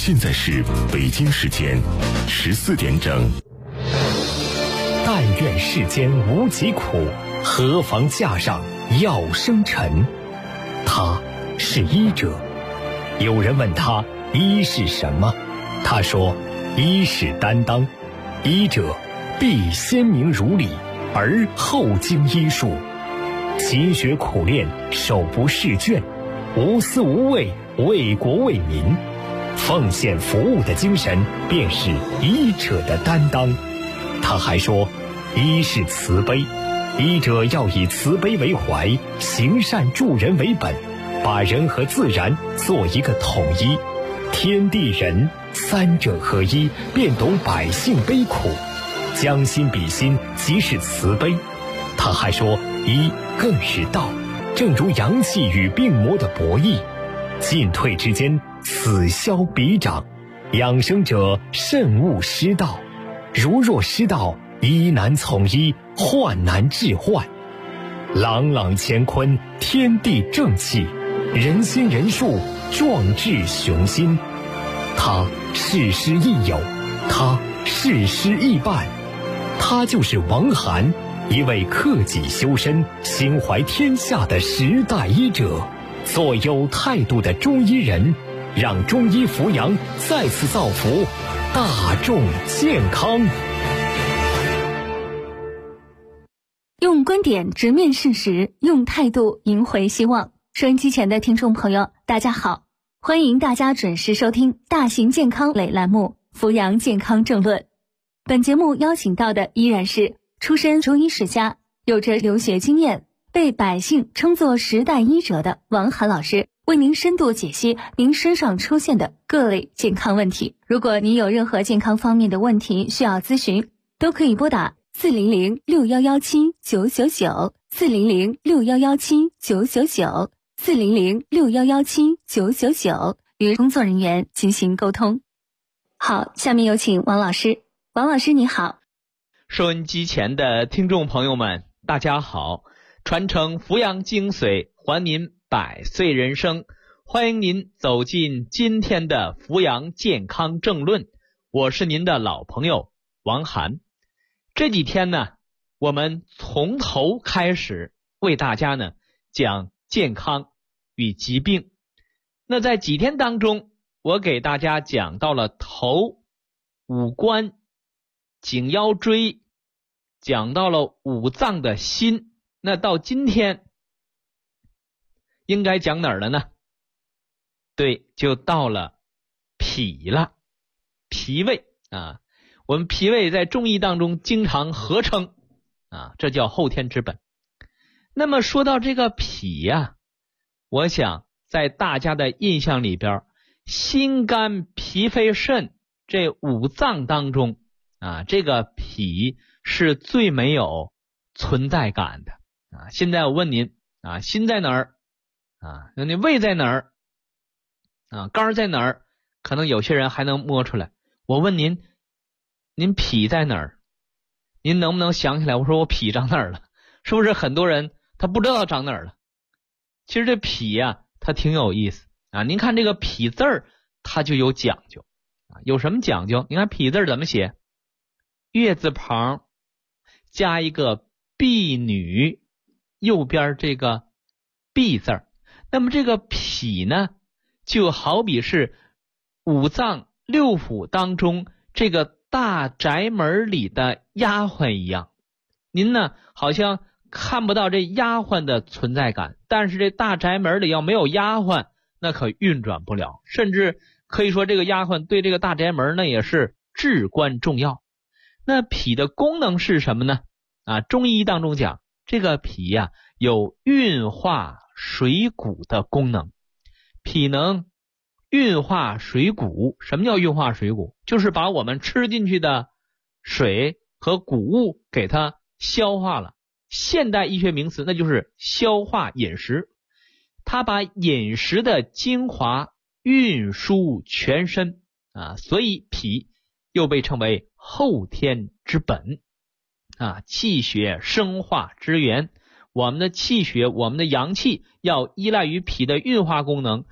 现在是北京时间14点整。 但愿世间无疾苦，何妨架上药生尘。他是医者。有人问他医是什么，他说医是担当。医者必先明如理，而后经医术，勤学苦练，手不释卷，无私无畏，为国为民，奉献服务的精神便是医者的担当。他还说医是慈悲，医者要以慈悲为怀，行善助人为本，把人和自然做一个统一，天地人三者合一，便懂百姓悲苦，将心比心，即是慈悲。他还说医更是道，正如阳气与病魔的博弈，进退之间，此消彼长，养生者慎勿失道，如若失道，医难从医，患难治患。朗朗乾坤，天地正气，人心人术，壮志雄心。他事师亦友，他事师亦伴，他就是王涵，一位克己修身、心怀天下的时代医者，做有态度的中医人，让中医扶阳再次造福大众健康。 用观点直面事实，用态度赢回希望。收音机前的听众朋友，大家好，欢迎大家准时收听大型健康类栏目《扶阳健康政论》。本节目邀请到的依然是出身中医世家，有着留学经验，被百姓称作时代医者的王涵老师，为您深度解析您身上出现的各类健康问题。如果您有任何健康方面的问题需要咨询，都可以拨打400-6117-999，400-6117-999，400-6117-999，与工作人员进行沟通。好，下面有请王老师。王老师你好。 收音机前的听众朋友们，大家好，传承扶阳精髓，还您百岁人生，欢迎您走进今天的扶阳健康政论，我是您的老朋友王涵。这几天呢，我们从头开始为大家呢讲健康与疾病。那在几天当中，我给大家讲到了头、五官、颈腰椎，讲到了五脏的心。那到今天应该讲哪儿了呢？对，就到了脾了，脾胃啊。我们脾胃在中医当中经常合称啊，这叫后天之本。那么说到这个脾呀，我想在大家的印象里边，心肝脾肺肾这五脏当中啊，这个脾是最没有存在感的啊。现在我问您啊，心在哪儿啊？那你胃在哪儿啊？肝在哪儿？可能有些人还能摸出来。我问您，您脾在哪儿？您能不能想起来？我说我脾长哪儿了？是不是很多人他不知道长哪儿了？其实这脾呀，它挺有意思啊。您看这个脾字儿，它就有讲究啊。有什么讲究？你看脾字怎么写？月字旁加一个婢女，右边这个婢字儿。那么这个脾呢，就好比是五脏六腑当中这个大宅门里的丫鬟一样，您呢好像看不到这丫鬟的存在感，但是这大宅门里要没有丫鬟，那可运转不了，甚至可以说这个丫鬟对这个大宅门呢也是至关重要。那脾的功能是什么呢？啊，中医当中讲，这个脾呀有运化水谷的功能，脾能运化水谷。什么叫运化水谷？就是把我们吃进去的水和谷物给它消化了。现代医学名词那就是消化饮食，它把饮食的精华运输全身啊，所以脾又被称为后天之本啊，气血生化之源。我们的气血，我们的阳气要依赖于脾的运化功能，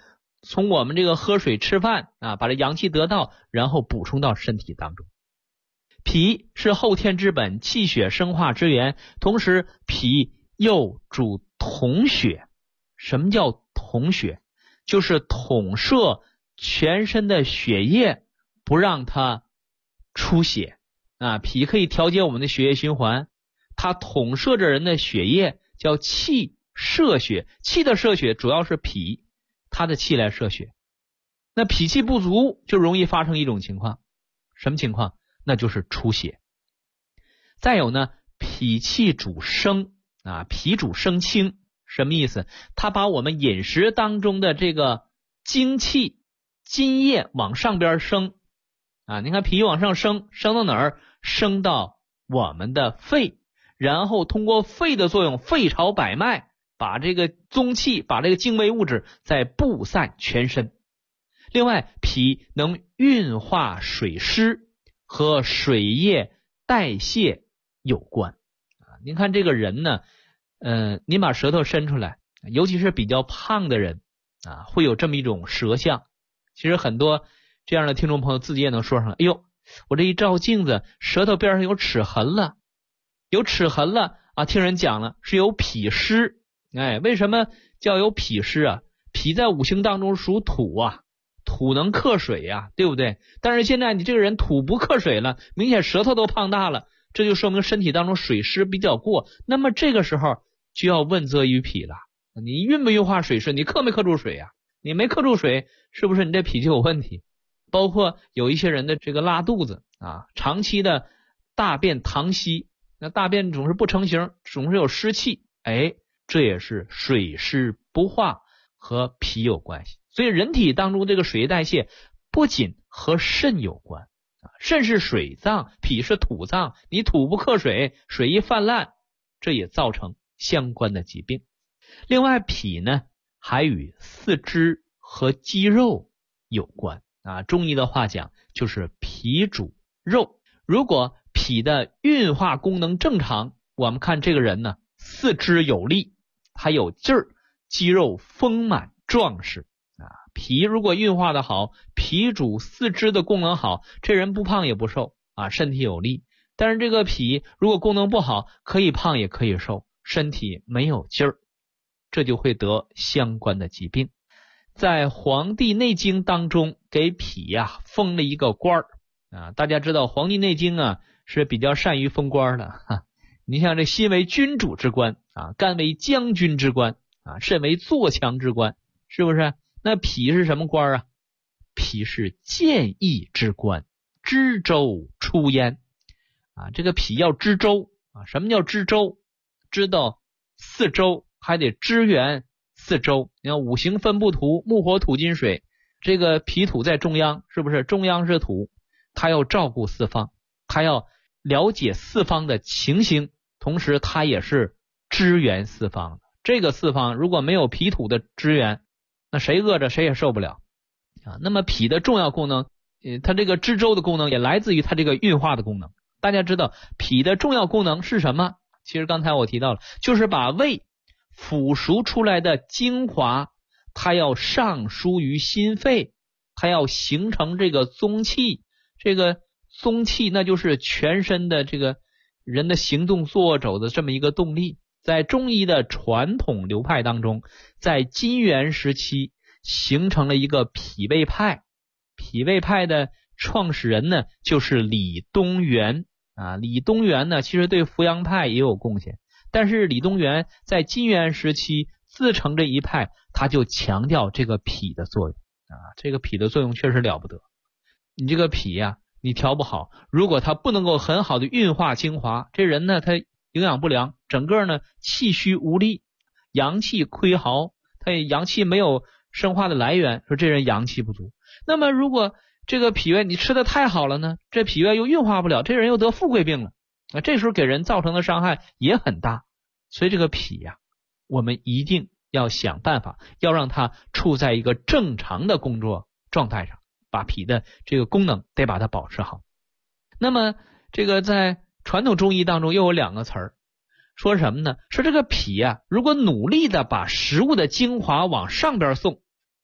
从我们这个喝水吃饭啊，把这阳气得到，然后补充到身体当中。脾是后天之本，气血生化之源，同时脾又主统血。什么叫统血？就是统摄全身的血液，不让它出血啊。脾可以调节我们的血液循环，它统摄着人的血液，叫气摄血。气的摄血主要是脾，它的气来摄血。那脾气不足就容易发生一种情况，什么情况？那就是出血。再有呢，脾气主升啊，脾主升清，什么意思？它把我们饮食当中的这个精气、津液往上边升啊。你看脾往上升，升到哪儿？升到我们的肺，然后通过肺的作用，肺朝百脉，把这个宗气，把这个精微物质再布散全身。另外，脾能运化水湿，和水液代谢有关啊。您看这个人呢，您把舌头伸出来，尤其是比较胖的人啊，会有这么一种舌象。其实很多这样的听众朋友自己也能说上，哎呦，我这一照镜子，舌头边上有齿痕了，有齿痕了啊！听人讲了，是有脾湿。哎，为什么叫有脾湿啊？脾在五行当中属土啊，土能克水呀，对不对？但是现在你这个人土不克水了，明显舌头都胖大了，这就说明身体当中水湿比较过。那么这个时候就要问责于脾了，你运不运化水湿？你克没克住水呀？你没克住水，是不是你这脾就有问题？包括有一些人的这个拉肚子啊，长期的大便溏稀，那大便总是不成形，总是有湿气，哎，这也是水湿不化和脾有关系。所以人体当中这个水液代谢不仅和肾有关啊，肾是水脏，脾是土脏，你土不克水，水一泛滥，这也造成相关的疾病。另外，脾呢还与四肢和肌肉有关啊。中医的话讲，就是脾主肉。如果脾的运化功能正常，我们看这个人呢，四肢有力，他有劲儿，肌肉丰满壮实啊。脾如果运化的好，脾主四肢的功能好，这人不胖也不瘦啊，身体有力。但是这个脾如果功能不好，可以胖也可以瘦，身体没有劲儿，这就会得相关的疾病。在《黄帝内经》当中给脾呀封了一个官儿啊。大家知道《黄帝内经》啊是比较善于封官的哈。你像这心为君主之官啊，肝为将军之官啊，肾为坐强之官，是不是？那脾是什么官啊？脾是谏议之官，知州出焉啊。这个脾要知州啊。什么叫知州？知道四周，还得支援四周。你看五行分布图，木火土金水，这个脾土在中央，是不是？中央是土，他要照顾四方，他要了解四方的情形，同时他也是支援四方的。这个四方如果没有脾土的支援，那谁饿着谁也受不了啊。那么脾的重要功能，它这个支周的功能也来自于它这个运化的功能。大家知道脾的重要功能是什么？其实刚才我提到了，就是把胃腐熟出来的精华，它要上输于心肺，它要形成这个宗气。这个宗气那就是全身的这个人的行动坐走的这么一个动力。在中医的传统流派当中，在金元时期形成了一个脾胃派。脾胃派的创始人呢就是李东垣啊。李东垣呢其实对扶阳派也有贡献，但是李东垣在金元时期自成这一派，他就强调这个脾的作用啊。这个脾的作用确实了不得。你这个脾呀，你调不好，如果他不能够很好的运化精华，这人呢他营养不良，整个呢气虚无力，阳气亏耗，他阳气没有生化的来源，说这人阳气不足。那么如果这个脾胃你吃的太好了呢，这脾胃又运化不了，这人又得富贵病了啊，这时候给人造成的伤害也很大。所以这个脾呀，我们一定要想办法，要让它处在一个正常的工作状态上，把脾的这个功能得把它保持好。那么这个在传统中医当中又有两个词儿，说什么呢？说这个脾啊，如果努力的把食物的精华往上边送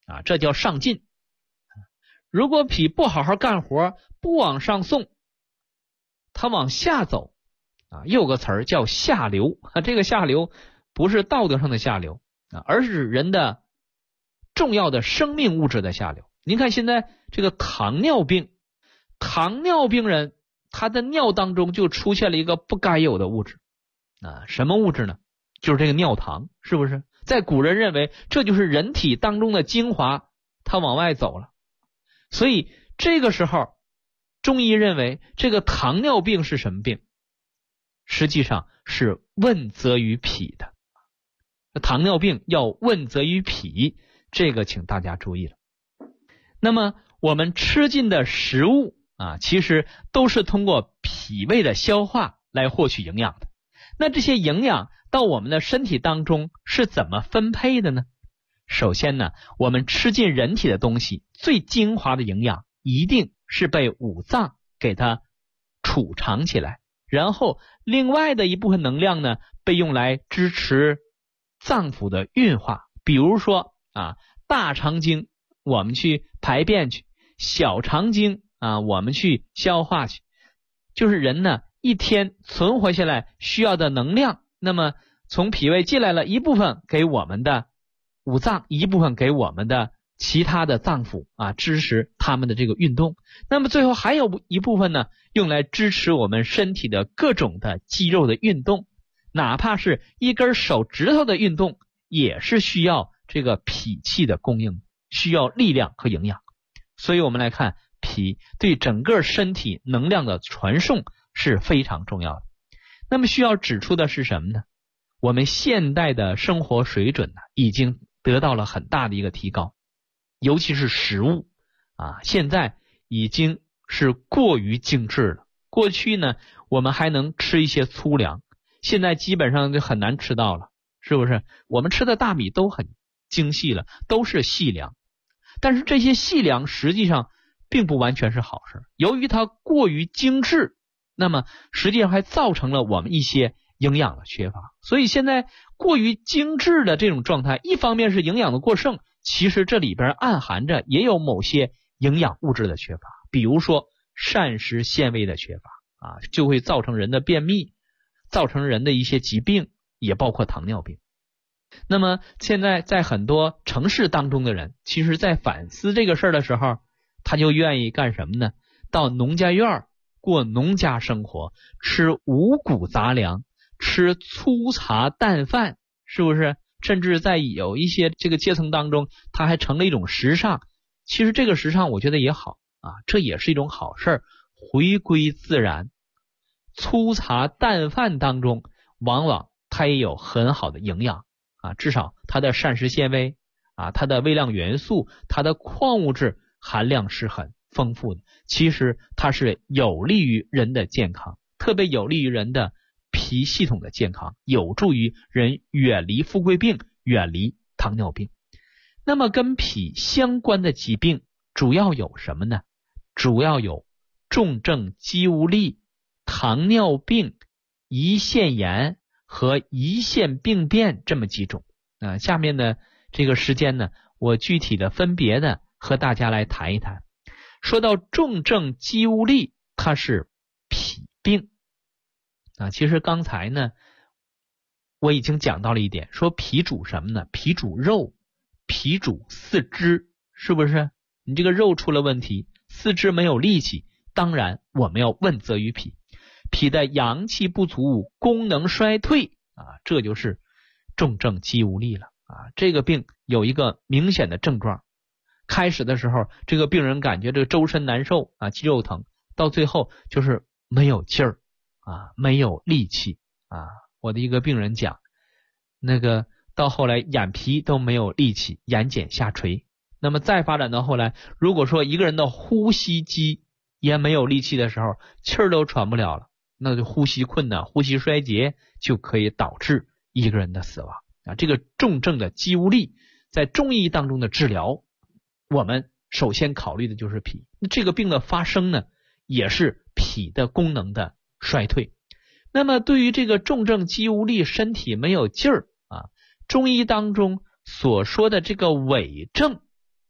啊，这叫上进。如果脾不好好干活，不往上送，它往下走啊，又有个词儿叫下流啊。这个下流不是道德上的下流啊，而是人的重要的生命物质的下流。您看现在这个糖尿病人他的尿当中就出现了一个不该有的物质啊，什么物质呢？就是这个尿糖，是不是？在古人认为这就是人体当中的精华，它往外走了。所以这个时候中医认为这个糖尿病是什么病？实际上是问责于脾的。糖尿病要问责于脾，这个请大家注意了。那么我们吃进的食物啊，其实都是通过脾胃的消化来获取营养的。那这些营养到我们的身体当中是怎么分配的呢？首先呢，我们吃进人体的东西最精华的营养一定是被五脏给它储藏起来，然后另外的一部分能量呢被用来支持脏腑的运化。比如说啊，大肠经我们去排便去，小肠经啊我们去消化去，就是人呢一天存活下来需要的能量，那么从脾胃进来了一部分给我们的五脏，一部分给我们的其他的脏腑啊，支持他们的这个运动。那么最后还有一部分呢，用来支持我们身体的各种的肌肉的运动，哪怕是一根手指头的运动，也是需要这个脾气的供应，需要力量和营养。所以我们来看，脾对整个身体能量的传送是非常重要的。那么需要指出的是什么呢？我们现代的生活水准呢，已经得到了很大的一个提高，尤其是食物啊，现在已经是过于精致了。过去呢，我们还能吃一些粗粮，现在基本上就很难吃到了，是不是？我们吃的大米都很精细了，都是细粮，但是这些细粮实际上并不完全是好事，由于它过于精致，那么实际上还造成了我们一些营养的缺乏。所以现在过于精致的这种状态，一方面是营养的过剩，其实这里边暗含着也有某些营养物质的缺乏，比如说膳食纤维的缺乏啊，就会造成人的便秘，造成人的一些疾病，也包括糖尿病。那么现在在很多城市当中的人，其实在反思这个事儿的时候，他就愿意干什么呢？到农家院过农家生活，吃五谷杂粮，吃粗茶淡饭，是不是？甚至在有一些这个阶层当中，它还成了一种时尚。其实这个时尚我觉得也好啊，这也是一种好事儿，回归自然。粗茶淡饭当中往往它也有很好的营养啊，至少它的膳食纤维啊，它的微量元素，它的矿物质含量是很丰富的。其实它是有利于人的健康，特别有利于人的脾系统的健康，有助于人远离富贵病，远离糖尿病。那么跟脾相关的疾病主要有什么呢？主要有重症肌无力、糖尿病、胰腺炎和胰腺病变这么几种。下面的这个时间呢，我具体的分别的和大家来谈一谈。说到重症肌无力，它是脾病啊。其实刚才呢我已经讲到了一点，说脾主什么呢？脾主肉，脾主四肢，是不是？你这个肉出了问题，四肢没有力气，当然我们要问责于脾。脾的阳气不足，功能衰退啊，这就是重症肌无力了啊。这个病有一个明显的症状，开始的时候这个病人感觉这个周身难受啊，肌肉疼，到最后就是没有劲儿啊，没有力气啊。我的一个病人讲，那个到后来眼皮都没有力气，眼睑下垂。那么再发展到后来，如果说一个人的呼吸肌也没有力气的时候，气儿都喘不了了，那就呼吸困难、呼吸衰竭，就可以导致一个人的死亡啊。这个重症的肌无力在中医当中的治疗，我们首先考虑的就是脾。那这个病的发生呢，也是脾的功能的衰退。那么对于这个重症肌无力，身体没有劲儿啊，中医当中所说的这个痿症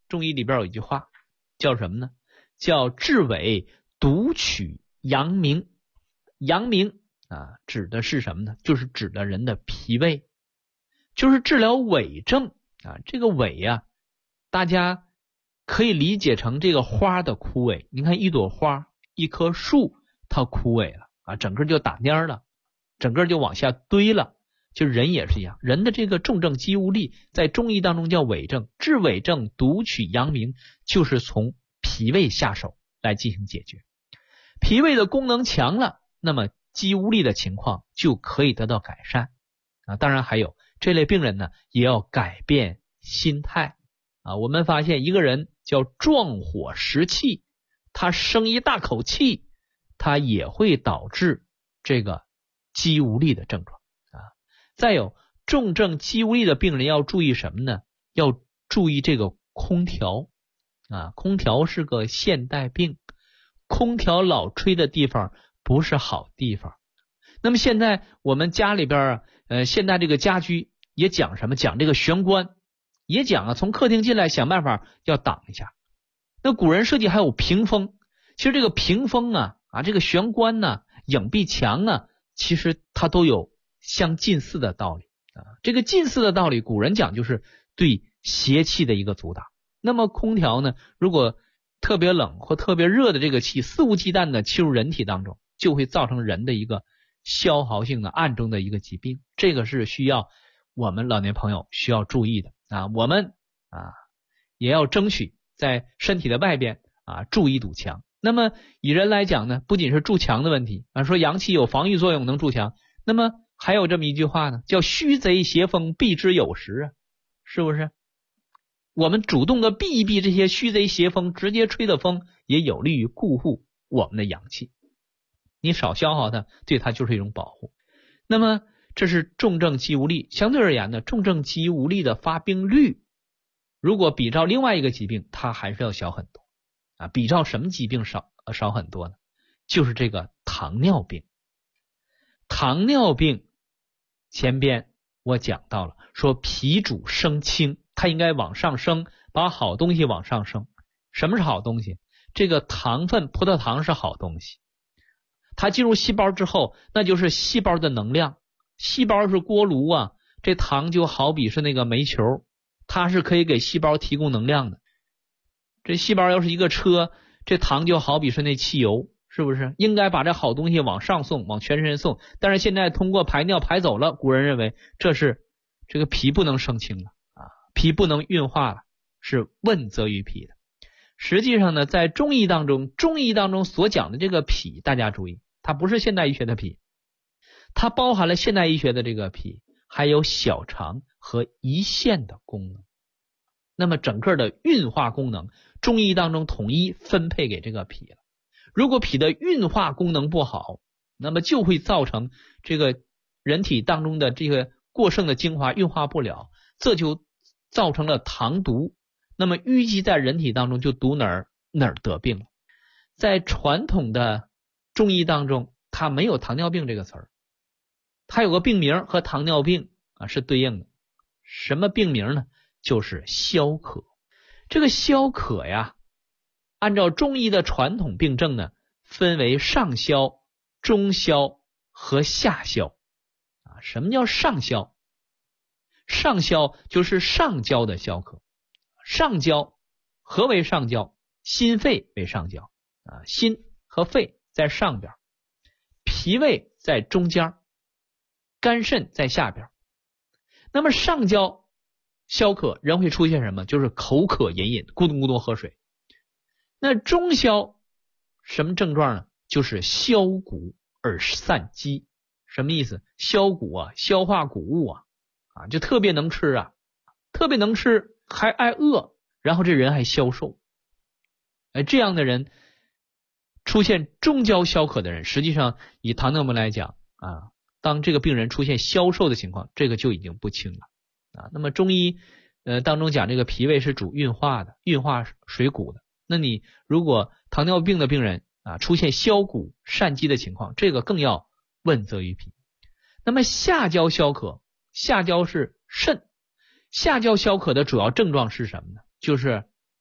中医里边有一句话叫什么呢？叫治伪独取阳明。阳明指的是什么呢？就是指的人的脾胃，就是治疗痿症这个痿大家可以理解成这个花的枯萎。你看一朵花，一棵树，它枯萎了整个就打蔫了，整个就往下堆了。就人也是一样，人的这个重症肌无力在中医当中叫痿症，治痿症独取阳明，就是从脾胃下手来进行解决。脾胃的功能强了，那么肌无力的情况就可以得到改善当然还有这类病人呢，也要改变心态我们发现一个人叫壮火食气，他生一大口气，他也会导致这个肌无力的症状再有重症肌无力的病人要注意什么呢？要注意这个空调空调是个现代病，空调老吹的地方不是好地方。那么现在我们家里边现在这个家居也讲什么？讲这个玄关，也讲从客厅进来想办法要挡一下。那古人设计还有屏风，其实这个屏风这个玄关影壁墙其实它都有相近似的道理这个近似的道理，古人讲就是对邪气的一个阻挡。那么空调呢，如果特别冷或特别热的这个气肆无忌惮的侵入人体当中，就会造成人的一个消耗性的暗中的一个疾病，这个是需要我们老年朋友需要注意的我们也要争取在身体的外边筑一堵墙。那么以人来讲呢，不仅是筑墙的问题说阳气有防御作用能筑墙，那么还有这么一句话呢，叫虚贼邪风避之有时是不是？我们主动的避一避这些虚贼邪风直接吹的风，也有利于固护我们的阳气，你少消耗它，对它就是一种保护。那么这是重症肌无力，相对而言呢，重症肌无力的发病率如果比照另外一个疾病，它还是要小很多比照什么疾病少很多呢？就是这个糖尿病。糖尿病前边我讲到了，说脾主升清，它应该往上升，把好东西往上升。什么是好东西？这个糖分，葡萄糖是好东西，它进入细胞之后，那就是细胞的能量。细胞是锅炉这糖就好比是那个煤球，它是可以给细胞提供能量的。这细胞要是一个车，这糖就好比是那汽油，是不是？应该把这好东西往上送，往全身送，但是现在通过排尿排走了，古人认为这是这个脾不能升清了脾不能运化了，是问责于脾的。实际上呢，在中医当中所讲的这个脾，大家注意，它不是现代医学的脾，它包含了现代医学的这个脾，还有小肠和胰腺的功能。那么整个的运化功能，中医当中统一分配给这个脾了。如果脾的运化功能不好，那么就会造成这个人体当中的这个过剩的精华运化不了，这就造成了糖毒。那么淤积在人体当中，就毒哪儿得病了。在传统的中医当中，它没有糖尿病这个词儿，它有个病名和糖尿病是对应的。什么病名呢？就是消渴。这个消渴按照中医的传统病症呢，分为上消、中消和下消什么叫上消？上消就是上焦的消渴。上焦，何为上焦？心肺为上焦心和肺在上边，脾胃在中间，肝肾在下边。那么上焦消渴，人会出现什么？就是口渴隐隐，咕咚咕咚喝水。那中消什么症状呢？就是消谷而散饥。什么意思？消谷消化谷物就特别能吃特别能吃，还爱饿，然后这人还消瘦。这样的人出现中焦消渴的人，实际上以糖尿病来讲当这个病人出现消瘦的情况，这个就已经不轻了那么中医当中讲这个脾胃是主运化的，运化水谷的。那你如果糖尿病的病人出现消谷散饥的情况，这个更要问责于脾。那么下焦消渴，下焦是肾，下焦消渴的主要症状是什么呢？就是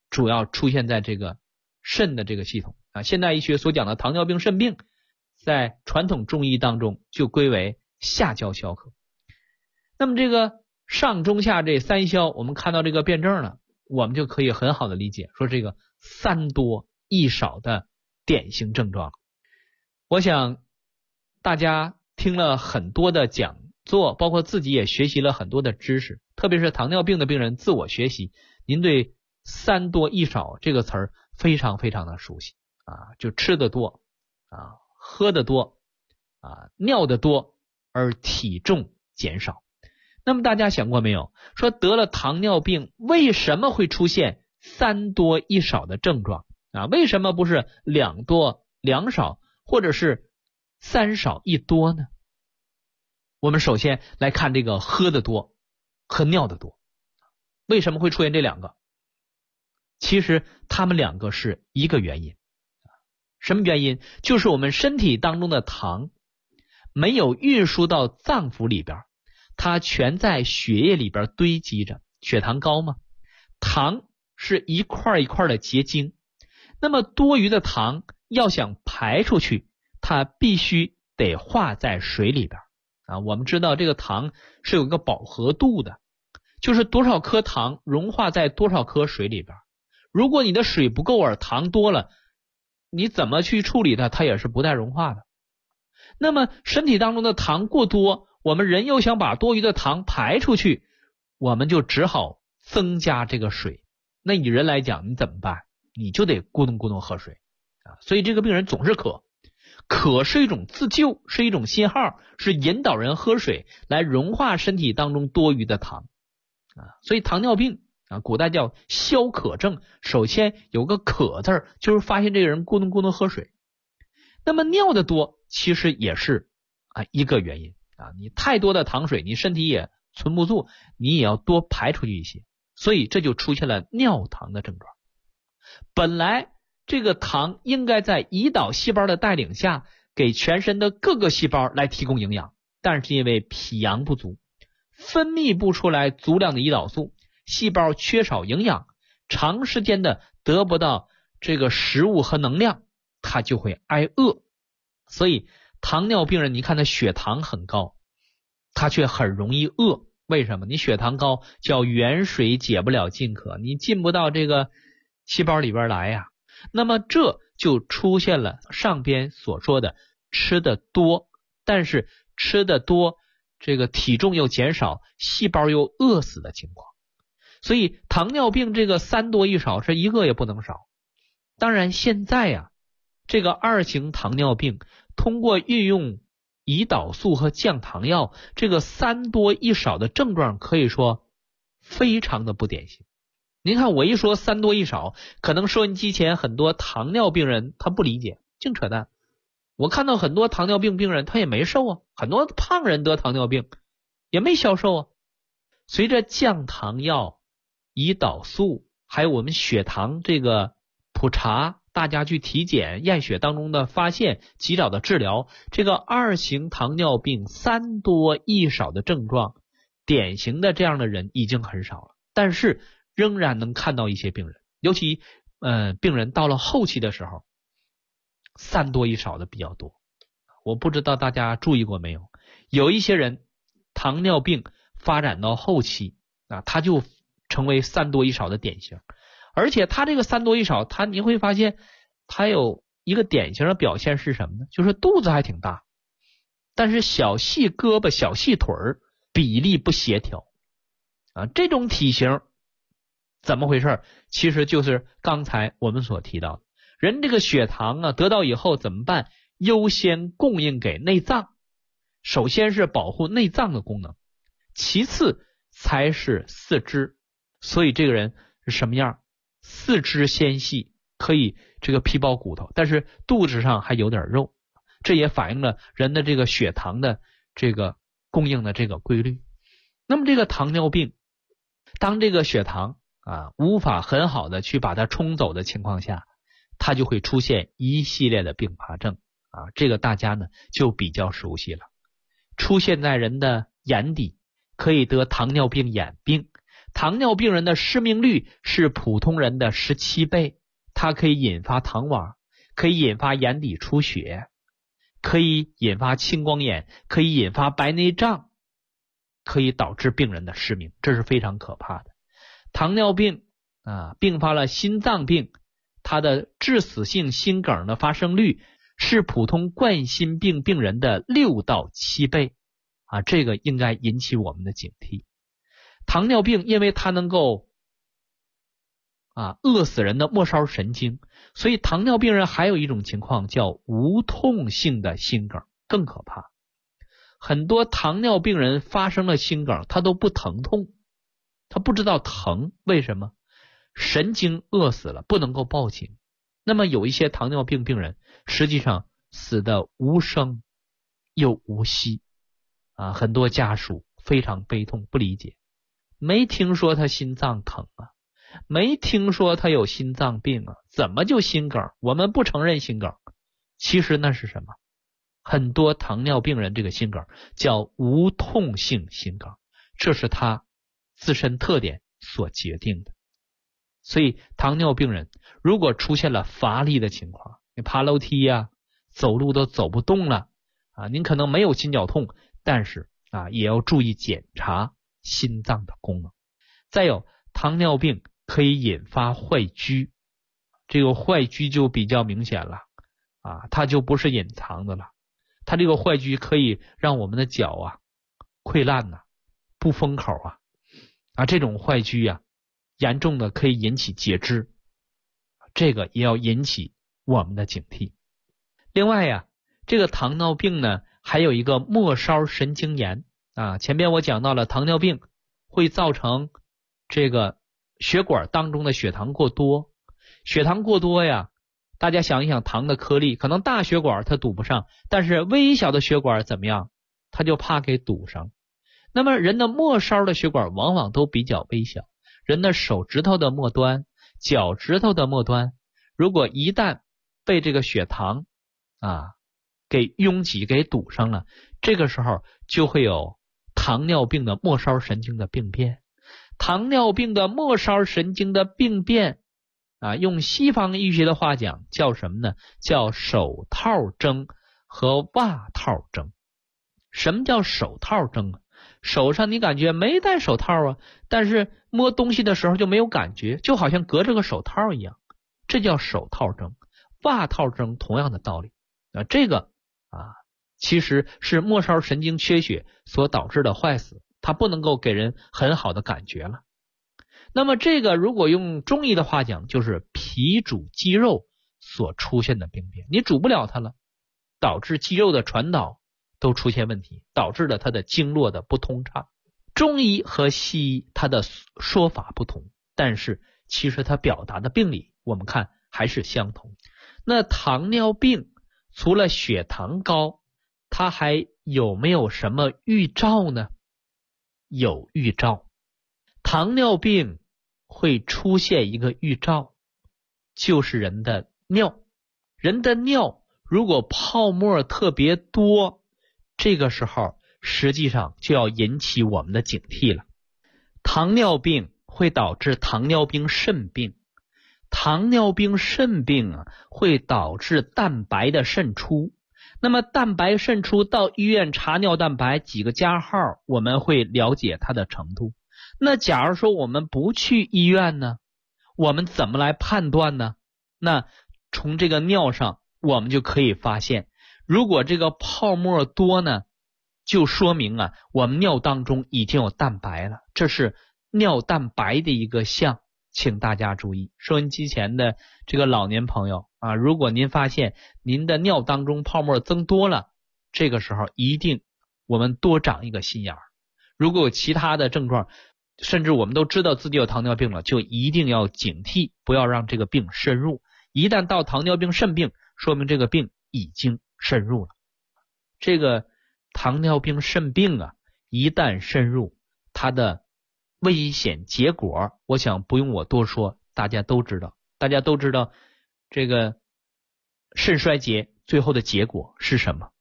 主要出现在这个肾的这个系统啊。现代医学所讲的糖尿病肾病，在传统中医当中就归为下焦消科。那么这个上中下这三消，我们看到这个辩证了，我们就可以很好的理解说这个三多一少的典型症状。我想大家听了很多的讲座，包括自己也学习了很多的知识，特别是糖尿病的病人自我学习，您对三多一少这个词儿非常非常的熟悉啊，就吃的多啊，喝的多啊，尿的多，而体重减少。那么大家想过没有，说得了糖尿病为什么会出现三多一少的症状啊？为什么不是两多两少，或者是三少一多呢？我们首先来看这个喝的多和尿的多，为什么会出现这两个？其实他们两个是一个原因。什么原因？就是我们身体当中的糖没有运输到脏腑里边，它全在血液里边堆积着。血糖高吗？糖是一块一块的结晶，那么多余的糖要想排出去，它必须得化在水里边啊。我们知道这个糖是有一个饱和度的，就是多少颗糖融化在多少颗水里边。如果你的水不够而糖多了，你怎么去处理它，它也是不带融化的。那么身体当中的糖过多，我们人又想把多余的糖排出去，我们就只好增加这个水。那以人来讲，你怎么办？你就得咕咚咕咚喝水啊。所以这个病人总是渴，渴是一种自救，是一种信号，是引导人喝水来融化身体当中多余的糖啊。所以糖尿病啊，古代叫消渴症，首先有个渴字儿，就是发现这个人咕咚咕咚喝水。那么尿的多其实也是一个原因啊，你太多的糖水你身体也存不住，你也要多排出去一些，所以这就出现了尿糖的症状。本来这个糖应该在胰岛细胞的带领下给全身的各个细胞来提供营养，但是因为脾阳不足，分泌不出来足量的胰岛素，细胞缺少营养，长时间的得不到这个食物和能量，它就会挨饿。所以糖尿病人你看他血糖很高，他却很容易饿。为什么？你血糖高叫远水解不了近渴，你进不到这个细胞里边来呀。那么这就出现了上边所说的吃的多，但是吃的多这个体重又减少，细胞又饿死的情况。所以糖尿病这个三多一少是一个也不能少。当然现在这个二型糖尿病通过运用胰岛素和降糖药，这个三多一少的症状可以说非常的不典型。您看我一说三多一少，可能收音机前很多糖尿病人他不理解，净扯淡。我看到很多糖尿病病人他也没瘦啊，很多胖人得糖尿病也没消瘦啊。随着降糖药、胰岛素还有我们血糖这个普查，大家去体检验血当中的发现，及早的治疗，这个二型糖尿病三多一少的症状，典型的这样的人已经很少了，但是仍然能看到一些病人，尤其病人到了后期的时候，三多一少的比较多。我不知道大家注意过没有，有一些人糖尿病发展到后期他就成为三多一少的典型。而且他这个三多一少，你会发现他有一个典型的表现是什么呢？就是肚子还挺大，但是小细胳膊小细腿儿比例不协调这种体型怎么回事？其实就是刚才我们所提到的，人这个血糖得到以后怎么办？优先供应给内脏，首先是保护内脏的功能，其次才是四肢。所以这个人是什么样？四肢纤细，可以这个皮包骨头，但是肚子上还有点肉，这也反映了人的这个血糖的这个供应的这个规律。那么这个糖尿病，当这个血糖无法很好的去把它冲走的情况下，它就会出现一系列的并发症这个大家呢就比较熟悉了。出现在人的眼底，可以得糖尿病眼病， 糖尿病人的失明率是普通人的17倍，它可以引发糖网，可以引发眼底出血，可以引发青光眼，可以引发白内障，可以导致病人的失明，这是非常可怕的。糖尿病并发了心脏病，它的致死性心梗的发生率是普通冠心病病人的6到7倍这个应该引起我们的警惕。糖尿病因为它能够扼死人的末梢神经，所以糖尿病人还有一种情况叫无痛性的心梗，更可怕。很多糖尿病人发生了心梗，他都不疼痛，他不知道疼，为什么？神经扼死了，不能够报警。那么有一些糖尿病病人实际上死得无声又无息很多家属非常悲痛，不理解，没听说他心脏疼没听说他有心脏病怎么就心梗？我们不承认心梗。其实那是什么？很多糖尿病人这个心梗叫无痛性心梗，这是他自身特点所决定的。所以糖尿病人如果出现了乏力的情况，你爬楼梯走路都走不动了您可能没有心绞痛，但是也要注意检查心脏的功能。再有，糖尿病可以引发坏疽，这个坏疽就比较明显了它就不是隐藏的了。它这个坏疽可以让我们的脚溃烂不封口这种坏疽严重的可以引起截肢，这个也要引起我们的警惕。另外这个糖尿病呢还有一个末梢神经炎前边我讲到了糖尿病会造成这个血管当中的血糖过多，血糖过多大家想一想糖的颗粒，可能大血管它堵不上，但是微小的血管怎么样？它就怕给堵上。那么人的末梢的血管往往都比较微小，人的手指头的末端、脚趾头的末端，如果一旦被这个血糖给拥挤给堵上了，这个时候就会有糖尿病的末梢神经的病变。糖尿病的末梢神经的病变用西方医学的话讲叫什么呢？叫手套征和袜套征。什么叫手套征手上你感觉没戴手套但是摸东西的时候就没有感觉，就好像隔着个手套一样，这叫手套征。袜套征同样的道理这个其实是末梢神经缺血所导致的坏死，它不能够给人很好的感觉了。那么这个如果用中医的话讲，就是脾主肌肉所出现的病变，你主不了它了，导致肌肉的传导都出现问题，导致了它的经络的不通畅。中医和西医它的说法不同，但是其实它表达的病理我们看还是相同。那糖尿病除了血糖高，它还有没有什么预兆呢？有预兆。糖尿病会出现一个预兆，就是人的尿。人的尿如果泡沫特别多，这个时候实际上就要引起我们的警惕了。糖尿病会导致糖尿病肾病，糖尿病肾病会导致蛋白的渗出。那么蛋白渗出到医院查尿蛋白几个加号，我们会了解它的程度。那假如说我们不去医院呢，我们怎么来判断呢？那从这个尿上我们就可以发现，如果这个泡沫多呢，就说明我们尿当中已经有蛋白了，这是尿蛋白的一个项，请大家注意。收音机前的这个老年朋友如果您发现您的尿当中泡沫增多了，这个时候一定我们多长一个心眼儿。如果有其他的症状，甚至我们都知道自己有糖尿病了，就一定要警惕，不要让这个病渗入。一旦到糖尿病肾病，说明这个病已经渗入了。这个糖尿病肾病一旦渗入，它的危险结果我想不用我多说，大家都知道。大家都知道这个肾衰竭最后的结果是什么？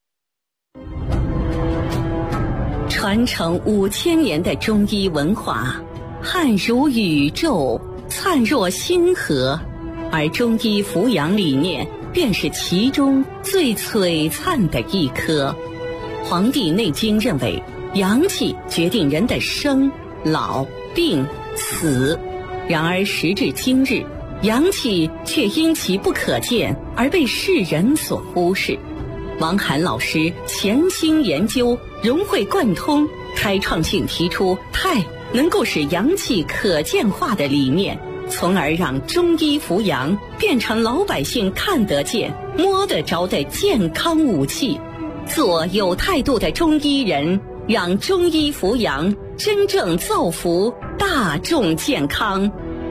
传承5000年的中医文化， 汗如宇宙，灿若星河，而中医扶阳理念便是其中最璀璨的一颗。《黄帝内经》认为，阳气决定人的生、老、病、死。然而时至今日，阳气却因其不可见而被世人所忽视。王涵老师潜心研究，融会贯通，开创性提出太能够使阳气可见化的理念，从而让中医扶阳变成老百姓看得见、摸得着的健康武器。做有态度的中医人，让中医扶阳真正造福大众健康。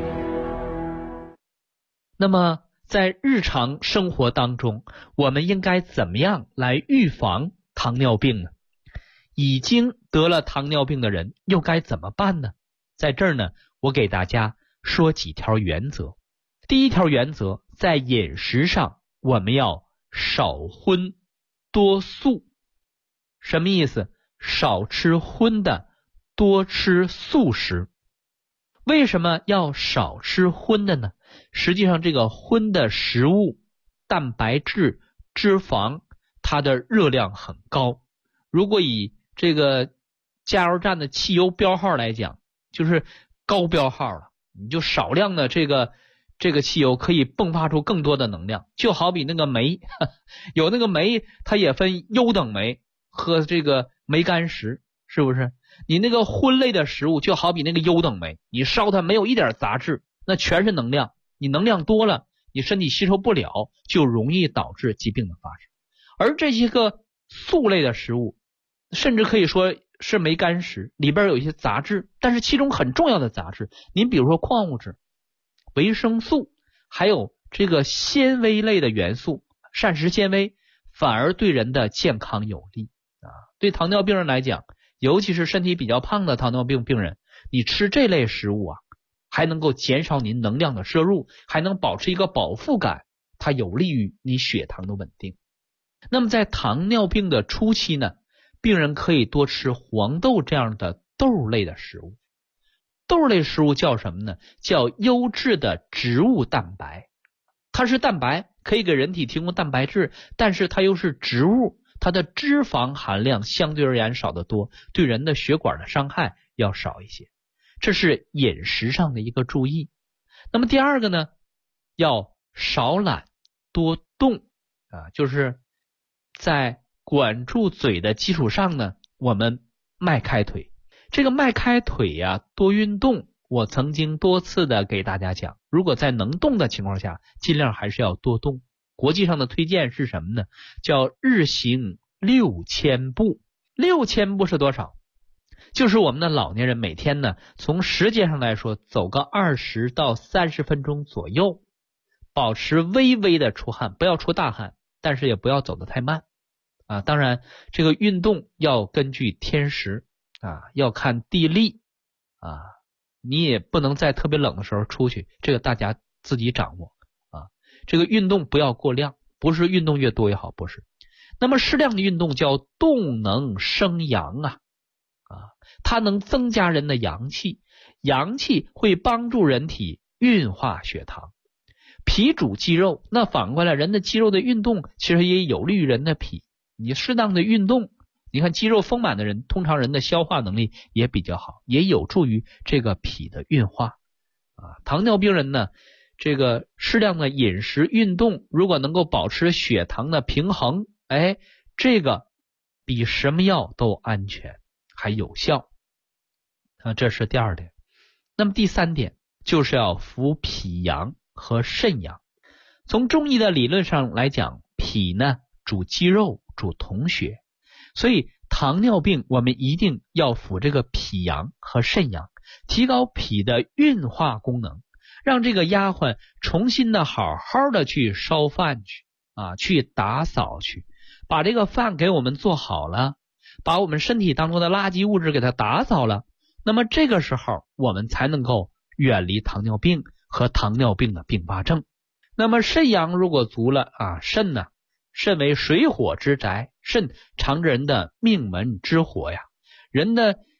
那么在日常生活当中，我们应该怎么样来预防糖尿病呢？已经得了糖尿病的人又该怎么办呢？在这儿呢，我给大家说几条原则。第一条原则，在饮食上我们要少荤多素。什么意思？少吃荤的，多吃素食。为什么要少吃荤的呢？实际上这个荤的食物，蛋白质、脂肪，它的热量很高。如果以这个加油站的汽油标号来讲，就是高标号了。你就少量的这个汽油可以迸发出更多的能量，就好比那个煤，有那个煤它也分优等煤和这个煤矸石，是不是？你那个荤类的食物就好比那个优等煤，你烧它没有一点杂质，那全是能量，你能量多了，你身体吸收不了，就容易导致疾病的发生。而这些个素类的食物，甚至可以说是煤矸石，里边有一些杂质，但是其中很重要的杂质，您比如说矿物质、维生素，还有这个纤维类的元素，膳食纤维，反而对人的健康有利啊。对糖尿病人来讲，尤其是身体比较胖的糖尿病病人，你吃这类食物啊，还能够减少您能量的摄入，还能保持一个饱腹感，它有利于你血糖的稳定。那么在糖尿病的初期呢，病人可以多吃黄豆这样的豆类的食物。豆类食物叫什么呢？叫优质的植物蛋白。它是蛋白，可以给人体提供蛋白质，但是它又是植物，它的脂肪含量相对而言少得多，对人的血管的伤害要少一些。这是饮食上的一个注意。那么第二个呢，要少懒多动啊，就是在管住嘴的基础上呢，我们迈开腿。这个迈开腿呀，多运动，我曾经多次的给大家讲，如果在能动的情况下，尽量还是要多动。国际上的推荐是什么呢？叫日行6000步。6000步是多少？就是我们的老年人每天呢，从时间上来说，走个20到30分钟左右，保持微微的出汗，不要出大汗，但是也不要走得太慢啊。当然这个运动要根据天时啊，要看地利啊，你也不能在特别冷的时候出去，这个大家自己掌握啊。这个运动不要过量，不是运动越多越好，不是。那么适量的运动叫动能生阳啊，它能增加人的阳气，阳气会帮助人体运化血糖。脾主肌肉，那反过来人的肌肉的运动其实也有利于人的脾。你适当的运动，你看肌肉丰满的人，通常人的消化能力也比较好，也有助于这个脾的运化啊。糖尿病人呢，这个适量的饮食运动，如果能够保持血糖的平衡，这个比什么药都安全还有效啊。这是第二点。那么第三点就是要扶脾阳和肾阳。从中医的理论上来讲，脾呢主肌肉，主统血，所以糖尿病我们一定要扶这个脾阳和肾阳，提高脾的运化功能，让这个丫鬟重新的好好的去烧饭去啊，去打扫去，把这个饭给我们做好了，把我们身体当中的垃圾物质给它打扫了，那么这个时候我们才能够远离糖尿病和糖尿病的并发症。那么肾阳如果足了啊，肾呢，肾为水火之宅，肾藏着人的命门之火呀。人的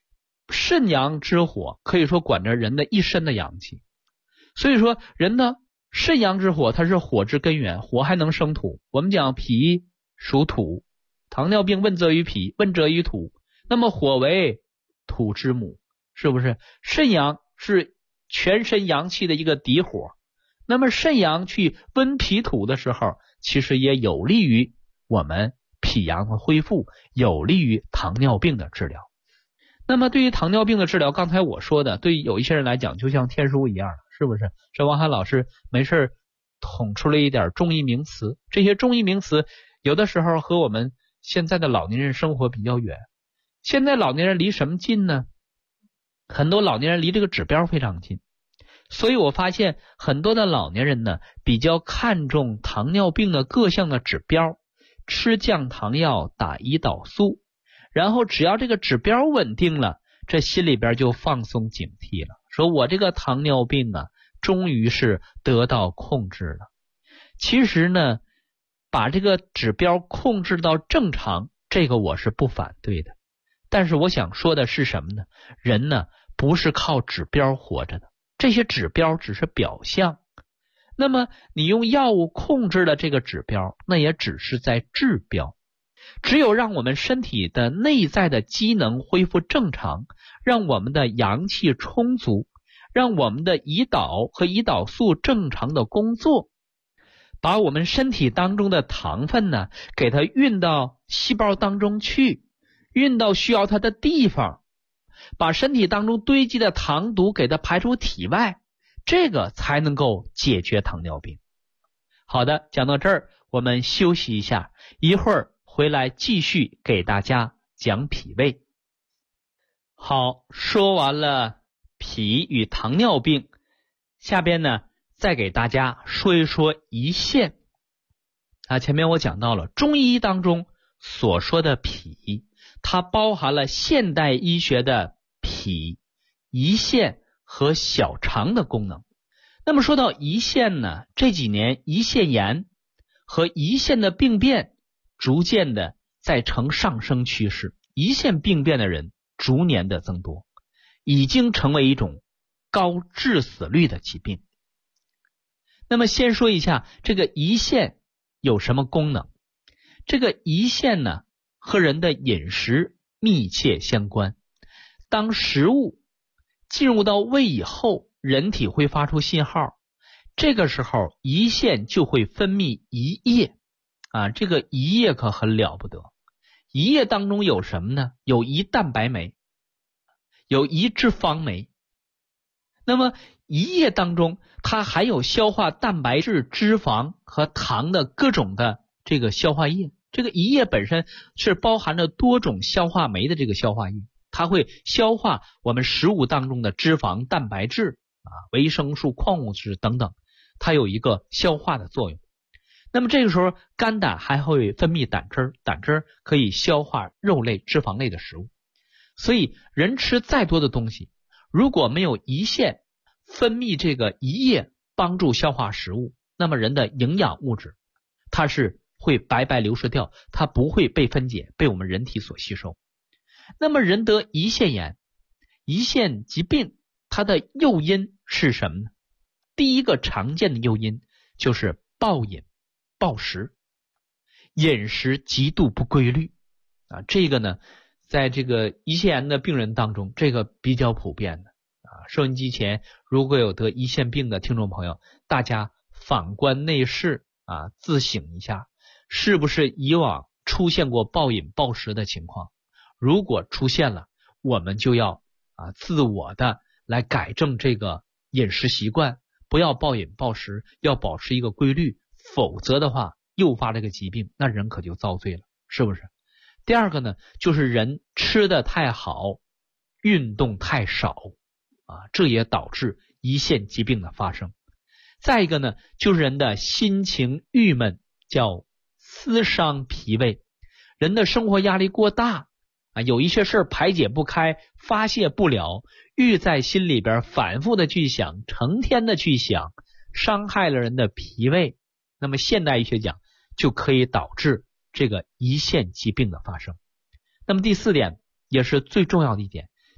肾阳之火可以说管着人的一身的阳气，所以说人的肾阳之火它是火之根源，火还能生土。我们讲脾属土，糖尿病问责于脾，问责于土，那么火为土之母，是不是？肾阳是全身阳气的一个底火，那么肾阳去温脾土的时候，其实也有利于我们脾阳的恢复，有利于糖尿病的治疗。那么对于糖尿病的治疗，刚才我说的，对于有一些人来讲就像天书一样，是不是？这王涵老师没事捅出了一点中医名词，这些中医名词有的时候和我们现在的老年人生活比较远。现在老年人离什么近呢？很多老年人离这个指标非常近，所以我发现很多的老年人呢，比较看重糖尿病的各项的指标，吃降糖药，打胰岛素，然后只要这个指标稳定了，这心里边就放松警惕了，说我这个糖尿病啊，终于是得到控制了。其实呢，把这个指标控制到正常，这个我是不反对的。但是我想说的是什么呢？人呢，不是靠指标活着的，这些指标只是表象。那么你用药物控制了这个指标，那也只是在治标。只有让我们身体的内在的机能恢复正常，让我们的阳气充足，让我们的胰岛和胰岛素正常的工作，把我们身体当中的糖分呢，给它运到细胞当中去，运到需要它的地方，把身体当中堆积的糖毒给它排出体外，这个才能够解决糖尿病。好的，讲到这儿，我们休息一下，一会儿回来继续给大家讲脾胃。好，说完了脾与糖尿病，下边呢再给大家说一说胰腺。前面我讲到了中医当中所说的脾，它包含了现代医学的脾、胰腺和小肠的功能。那么说到胰腺呢，这几年胰腺炎和胰腺的病变逐渐的在呈上升趋势，胰腺病变的人逐年的增多，已经成为一种高致死率的疾病。那么先说一下这个胰腺有什么功能。这个胰腺呢，和人的饮食密切相关。当食物进入到胃以后，人体会发出信号，这个时候胰腺就会分泌胰液这个胰液可很了不得。胰液当中有什么呢？有胰蛋白酶，有胰脂肪酶。那么胰液当中它还有消化蛋白质、脂肪和糖的各种的这个消化液。这个胰液本身是包含着多种消化酶的这个消化液，它会消化我们食物当中的脂肪、蛋白质维生素、矿物质等等，它有一个消化的作用。那么这个时候肝胆还会分泌胆汁，胆汁可以消化肉类、脂肪类的食物。所以人吃再多的东西，如果没有胰腺分泌这个胰液帮助消化食物，那么人的营养物质它是会白白流失掉，它不会被分解，被我们人体所吸收。那么人得胰腺炎、胰腺疾病，它的诱因是什么呢？第一个常见的诱因就是暴饮暴食，饮食极度不规律这个呢，在这个胰腺炎的病人当中，这个比较普遍的收音机前如果有得胰腺病的听众朋友，大家反观内视自省一下，是不是以往出现过暴饮暴食的情况？如果出现了，我们就要自我的来改正这个饮食习惯，不要暴饮暴食，要保持一个规律，否则的话诱发这个疾病，那人可就遭罪了，是不是？第二个呢，就是人吃的太好，运动太少这也导致胰腺疾病的发生。再一个呢，就是人的心情郁闷，叫思伤脾胃。人的生活压力过大有一些事儿排解不开，发泄不了，郁在心里边，反复的去想，成天的去想，伤害了人的脾胃。那么现代医学讲，就可以导致这个胰腺疾病的发生。那么第四点也是最重要的一点，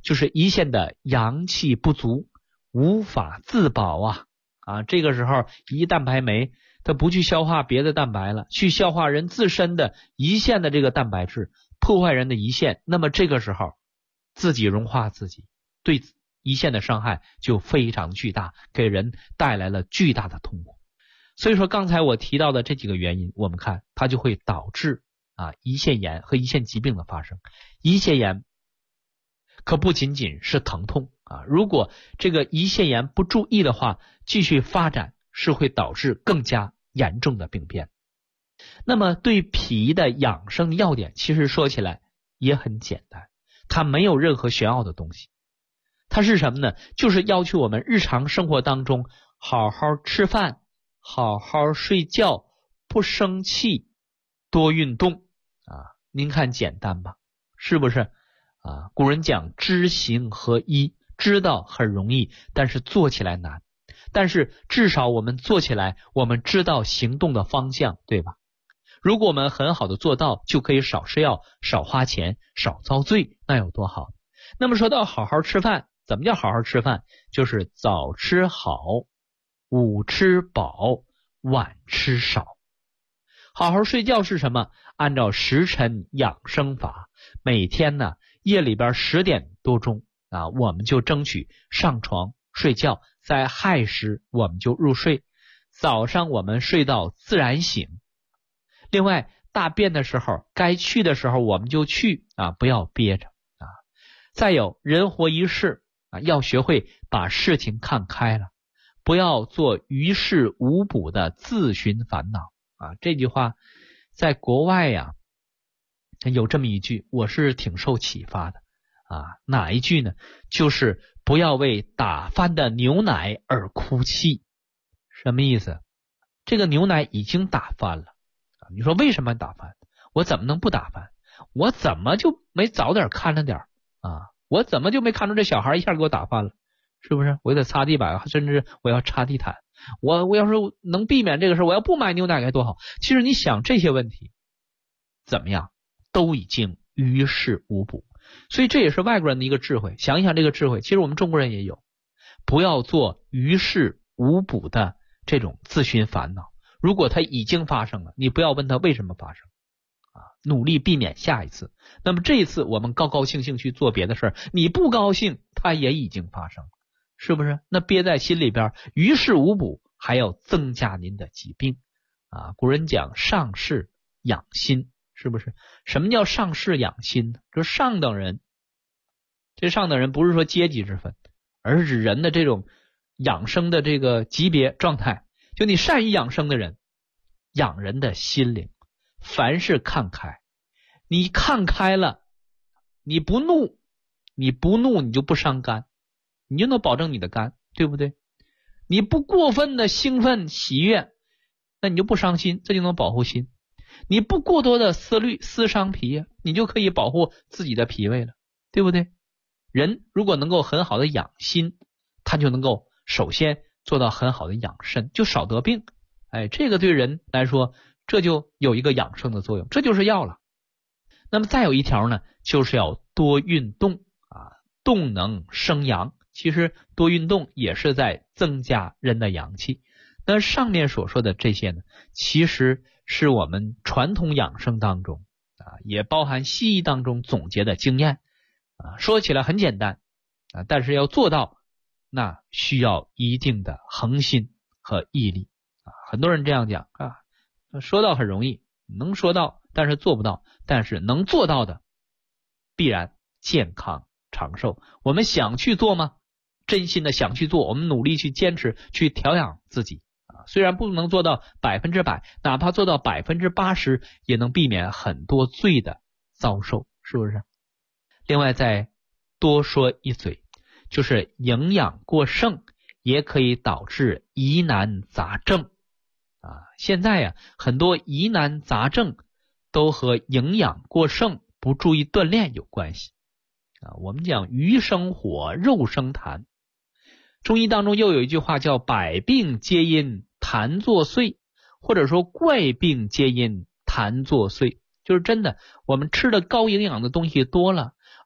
就是胰腺的阳气不足，无法自保啊，这个时候胰蛋白酶它不去消化别的蛋白了，去消化人自身的胰腺的这个蛋白质，破坏人的胰腺，那么这个时候自己融化自己，对胰腺的伤害就非常巨大，给人带来了巨大的痛苦。所以说刚才我提到的这几个原因，我们看它就会导致胰腺炎和胰腺疾病的发生。胰腺炎可不仅仅是疼痛如果这个胰腺炎不注意的话，继续发展是会导致更加严重的病变。那么对脾的养生要点其实说起来也很简单，它没有任何玄奥的东西。它是什么呢？就是要求我们日常生活当中好好吃饭，好好睡觉，不生气，多运动您看简单吧，是不是古人讲知行合一，知道很容易，但是做起来难。但是至少我们做起来，我们知道行动的方向，对吧？如果我们很好的做到，就可以少吃药，少花钱，少遭罪，那有多好。那么说到好好吃饭，怎么叫好好吃饭？就是早吃好，午吃饱，晚吃少。好好睡觉是什么？按照时辰养生法，每天呢夜里边10点多钟我们就争取上床睡觉，在亥时我们就入睡，早上我们睡到自然醒。另外大便的时候该去的时候我们就去不要憋着再有人活一世要学会把事情看开了，不要做于事无补的自寻烦恼这句话在国外有这么一句，我是挺受启发的哪一句呢？就是不要为打翻的牛奶而哭泣。什么意思？这个牛奶已经打翻了你说为什么打翻？我怎么能不打翻？我怎么就没早点看着点我怎么就没看出这小孩一下给我打翻了？是不是？我得擦地板，甚至我要擦地毯。我要是能避免这个事，我要不买牛奶该多好。其实你想这些问题怎么样都已经于事无补。所以这也是外国人的一个智慧，想一想这个智慧其实我们中国人也有，不要做于事无补的这种自寻烦恼。如果它已经发生了，你不要问它为什么发生努力避免下一次。那么这一次我们高高兴兴去做别的事儿，你不高兴它也已经发生了，是不是？那憋在心里边于事无补，还要增加您的疾病古人讲上士养心，是不是？什么叫上士养心呢？就是上等人，这上等人不是说阶级之分，而是指人的这种养生的这个级别状态。就你善于养生的人，养人的心灵，凡事看开。你看开了，你不怒你就不伤肝，你就能保证你的肝，对不对？你不过分的兴奋喜悦，那你就不伤心，这就能保护心。你不过多的思虑思伤脾你就可以保护自己的脾胃了，对不对？人如果能够很好的养心，他就能够首先做到很好的养肾，就少得病。这个对人来说这就有一个养生的作用，这就是药了。那么再有一条呢，就是要多运动动能生阳。其实多运动也是在增加人的阳气。那上面所说的这些呢，其实是我们传统养生当中也包含西医当中总结的经验说起来很简单但是要做到那需要一定的恒心和毅力很多人这样讲说到很容易，能说到但是做不到，但是能做到的必然健康长寿。我们想去做吗？真心的想去做，我们努力去坚持去调养自己虽然不能做到100%，哪怕做到80%也能避免很多罪的遭受，是不是？另外再多说一嘴，就是营养过剩也可以导致疑难杂症现在很多疑难杂症都和营养过剩不注意锻炼有关系我们讲鱼生火肉生痰，中医当中又有一句话叫百病皆因痰作祟，或者说怪病皆因痰作祟。就是真的我们吃的高营养的东西多了，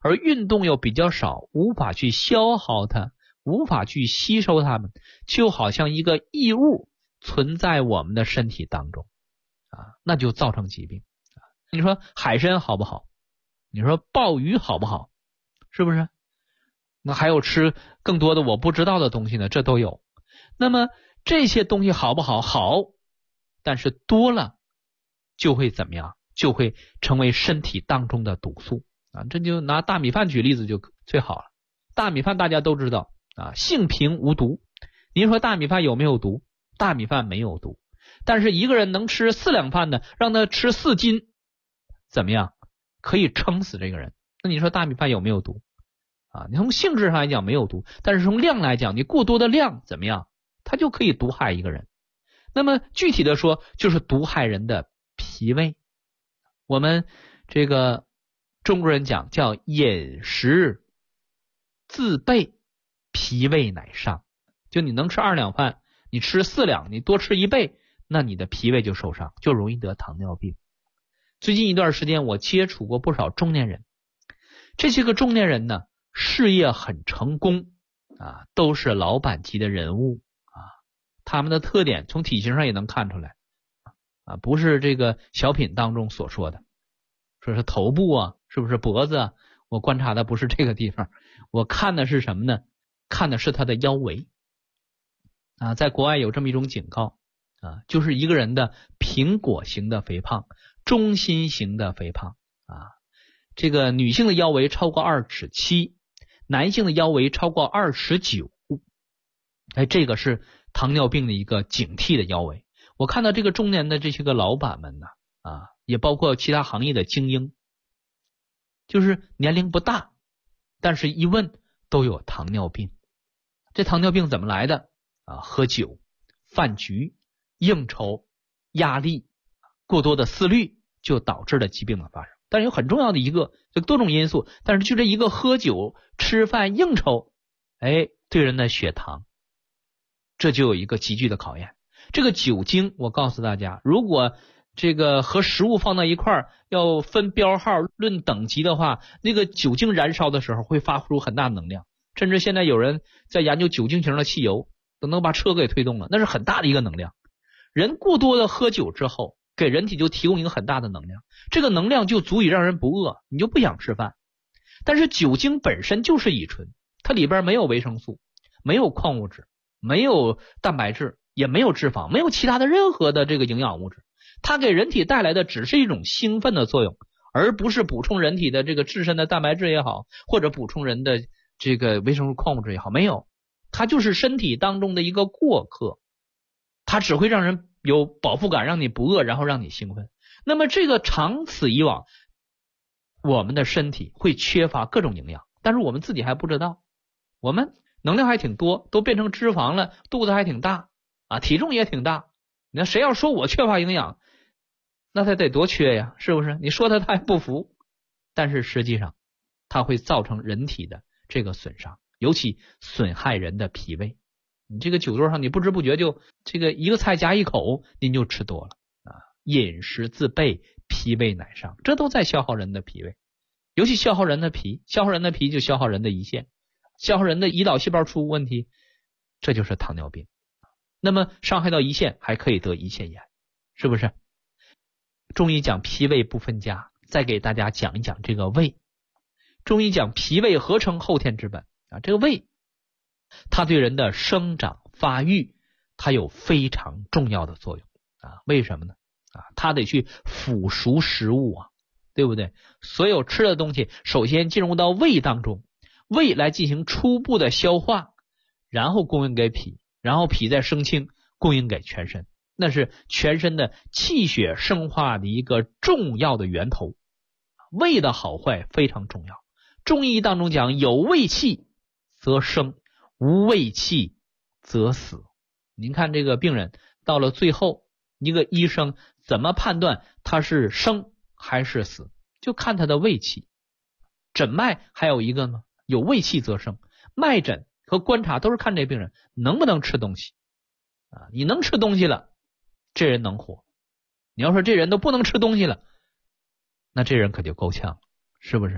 而运动又比较少，无法去消耗它，无法去吸收它们，就好像一个异物存在我们的身体当中那就造成疾病你说海参好不好？你说鲍鱼好不好？是不是？那还有吃更多的我不知道的东西呢，这都有。那么这些东西好不好？好，但是多了就会怎么样？就会成为身体当中的毒素这就拿大米饭举例子就最好了。大米饭大家都知道性平无毒。您说大米饭有没有毒？大米饭没有毒，但是一个人能吃4两饭的，让他吃4斤，怎么样？可以撑死这个人。那你说大米饭有没有毒你从性质上来讲没有毒，但是从量来讲，你过多的量怎么样？它就可以毒害一个人。那么具体的说，就是毒害人的脾胃。我们这个中国人讲叫饮食自备，脾胃乃上。就你能吃2两饭，你吃4两，你多吃1倍，那你的脾胃就受伤，就容易得糖尿病。最近一段时间我接触过不少中年人，这些个中年人呢，事业很成功都是老板级的人物他们的特点从体型上也能看出来不是这个小品当中所说的，说是头部是不是脖子我观察的不是这个地方，我看的是什么呢？看的是他的腰围在国外有这么一种警告就是一个人的苹果型的肥胖、中心型的肥胖这个女性的腰围超过2.7尺，男性的腰围超过29，这个是糖尿病的一个警惕的腰围。我看到这个中年的这些个老板们呢也包括其他行业的精英，就是年龄不大，但是一问都有糖尿病。这糖尿病怎么来的喝酒、饭局、应酬、压力、过多的思虑就导致了疾病的发生。但是有很重要的一个，这多种因素，但是就这一个喝酒、吃饭、应酬对人的血糖这就有一个急剧的考验。这个酒精我告诉大家，如果这个和食物放到一块儿要分标号论等级的话，那个酒精燃烧的时候会发出很大能量，甚至现在有人在研究酒精型的汽油都能把车给推动了，那是很大的一个能量。人过多的喝酒之后给人体就提供一个很大的能量，这个能量就足以让人不饿，你就不想吃饭。但是酒精本身就是乙醇，它里边没有维生素，没有矿物质，没有蛋白质，也没有脂肪，没有其他的任何的这个营养物质，它给人体带来的只是一种兴奋的作用，而不是补充人体的这个自身的蛋白质也好，或者补充人的这个维生素矿物质也好，没有，它就是身体当中的一个过客，它只会让人有饱腹感，让你不饿，然后让你兴奋。那么这个长此以往，我们的身体会缺乏各种营养，但是我们自己还不知道，我们能量还挺多，都变成脂肪了，肚子还挺大体重也挺大。你看谁要说我缺乏营养，那他得多缺呀，是不是？你说他还不服，但是实际上它会造成人体的这个损伤，尤其损害人的脾胃。你这个酒桌上你不知不觉就这个一个菜夹一口您就吃多了饮食自备，脾胃乃上，这都在消耗人的脾胃，尤其消耗人的脾，消耗人的脾就消耗人的胰腺，消耗人的胰岛细胞出问题，这就是糖尿病。那么伤害到胰腺还可以得胰腺炎，是不是？中医讲脾胃不分家，再给大家讲一讲这个胃。中医讲脾胃合成后天之本这个胃它对人的生长发育它有非常重要的作用为什么呢它得去腐熟食物对不对？所有吃的东西首先进入到胃当中，胃来进行初步的消化，然后供应给脾，然后脾再生清供应给全身，那是全身的气血生化的一个重要的源头。胃的好坏非常重要。中医当中讲有胃气则生，无胃气则死。您看这个病人到了最后，一个医生怎么判断他是生还是死？就看他的胃气。诊脉还有一个呢，有胃气则生。脉诊和观察都是看这病人能不能吃东西你能吃东西了，这人能活。你要说这人都不能吃东西了，那这人可就够呛了，是不是？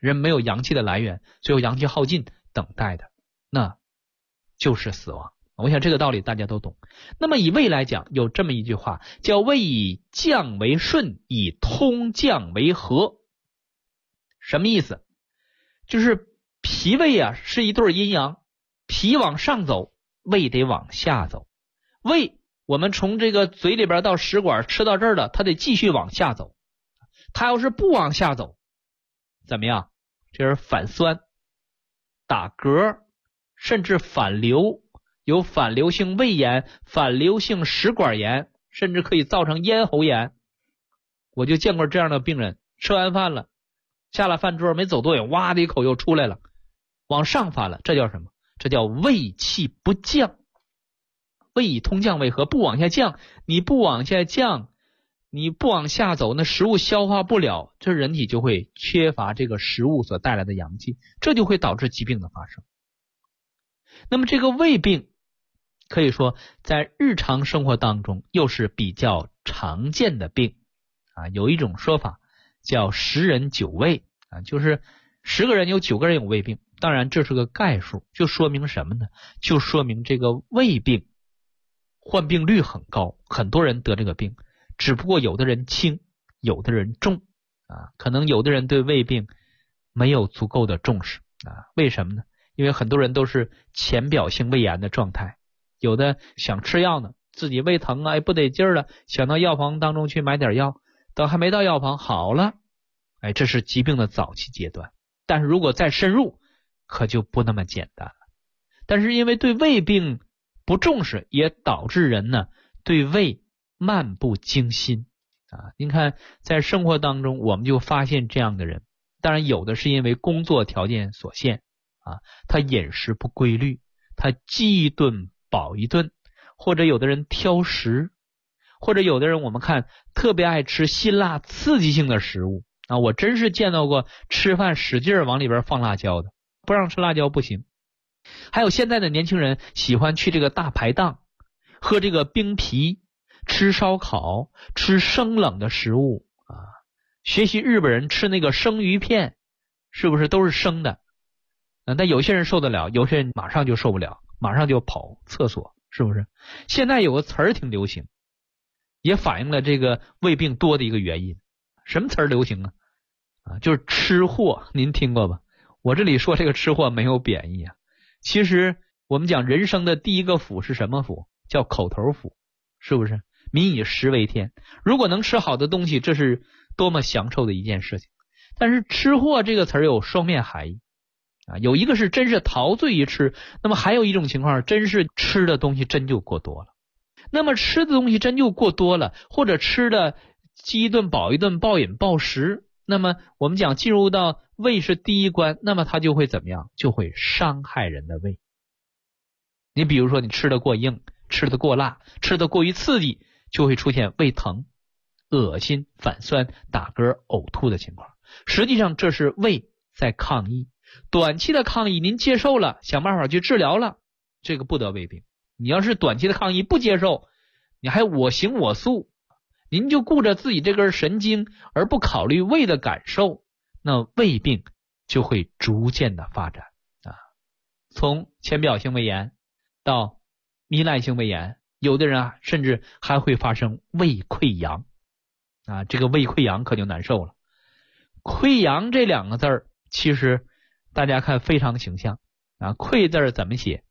人没有阳气的来源，最后阳气耗尽，等待的那就是死亡。我想这个道理大家都懂。那么以胃来讲，有这么一句话叫胃以降为顺，以通降为和。什么意思？就是脾胃啊是一对阴阳，脾往上走，胃得往下走。胃我们从这个嘴里边到食管吃到这儿了，它得继续往下走。它要是不往下走，怎么样？这是反酸、打嗝，甚至反流，有反流性胃炎、反流性食管炎，甚至可以造成咽喉炎。我就见过这样的病人，吃完饭了，下了饭桌没走多远，哇的一口又出来了，往上翻了。这叫什么？这叫胃气不降。胃以通降为和，不往下降，你不往下降，你不往下走，那食物消化不了，这人体就会缺乏这个食物所带来的阳气，这就会导致疾病的发生。那么这个胃病可以说在日常生活当中又是比较常见的病啊。有一种说法叫10人9胃啊，就是10个人有9个人有胃病。当然这是个概数，就说明什么呢？就说明这个胃病患病率很高，很多人得这个病，只不过有的人轻，有的人重啊。可能有的人对胃病没有足够的重视啊。为什么呢？因为很多人都是浅表性胃炎的状态，有的想吃药呢，自己胃疼啊，不得劲儿了，想到药房当中去买点药，等还没到药房好了，这是疾病的早期阶段。但是如果再深入，可就不那么简单了。但是因为对胃病不重视，也导致人呢对胃漫不经心啊。您看在生活当中我们就发现这样的人，当然有的是因为工作条件所限啊，他饮食不规律，他饥一顿饱一顿，或者有的人挑食，或者有的人我们看特别爱吃辛辣刺激性的食物啊。我真是见到过吃饭使劲往里边放辣椒的，不让吃辣椒不行。还有现在的年轻人喜欢去这个大排档喝这个冰啤，吃烧烤，吃生冷的食物啊。学习日本人吃那个生鱼片，是不是都是生的？但有些人受得了，有些人马上就受不了，马上就跑厕所，是不是？现在有个词儿挺流行，也反映了这个胃病多的一个原因。什么词儿流行啊？就是吃货，您听过吧？我这里说这个吃货没有贬义啊。其实我们讲人生的第一个福是什么福？叫口头福，是不是？民以食为天，如果能吃好的东西，这是多么享受的一件事情。但是吃货这个词儿有双面含义啊，有一个是真是陶醉于吃，那么还有一种情况真是吃的东西真就过多了。那么吃的东西真就过多了，或者吃的饥一顿饱一顿，暴饮暴食，那么我们讲进入到胃是第一关，那么它就会怎么样？就会伤害人的胃。你比如说你吃的过硬，吃的过辣，吃的过于刺激，就会出现胃疼、恶心、反酸、打嗝、呕吐的情况。实际上这是胃在抗议，短期的抗议您接受了，想办法去治疗了，这个不得胃病。你要是短期的抗议不接受，你还我行我素，您就顾着自己这根神经而不考虑胃的感受，那胃病就会逐渐的发展啊。从浅表性胃炎到糜烂性胃炎，有的人甚至还会发生胃溃疡啊。这个胃溃疡可就难受了。溃疡这两个字儿其实大家看非常形象啊。溃字怎么写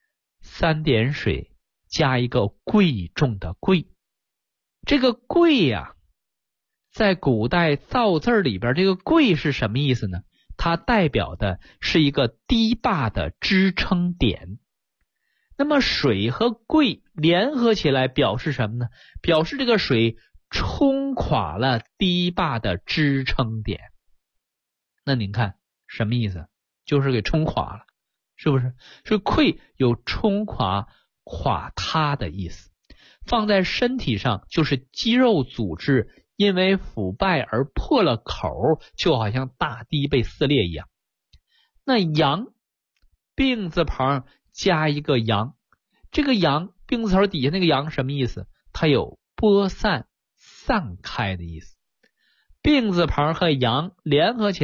？3点水加一个贵重的贵。这个贵呀，在古代造字里边，这个贵是什么意思呢？它代表的是一个堤坝的支撑点。那么水和贵联合起来表示什么呢？表示这个水冲垮了堤坝的支撑点。那您看什么意思？就是给冲垮了，是不是？是溃有冲垮垮塌的意思。放在身体上就是肌肉组织因为腐败而破了口，就好像大堤被撕裂一样。那阳，病字旁加一个阳，这个阳病字头底下那个阳什么意思？它有播散散开的意思。病字旁和阳联合起来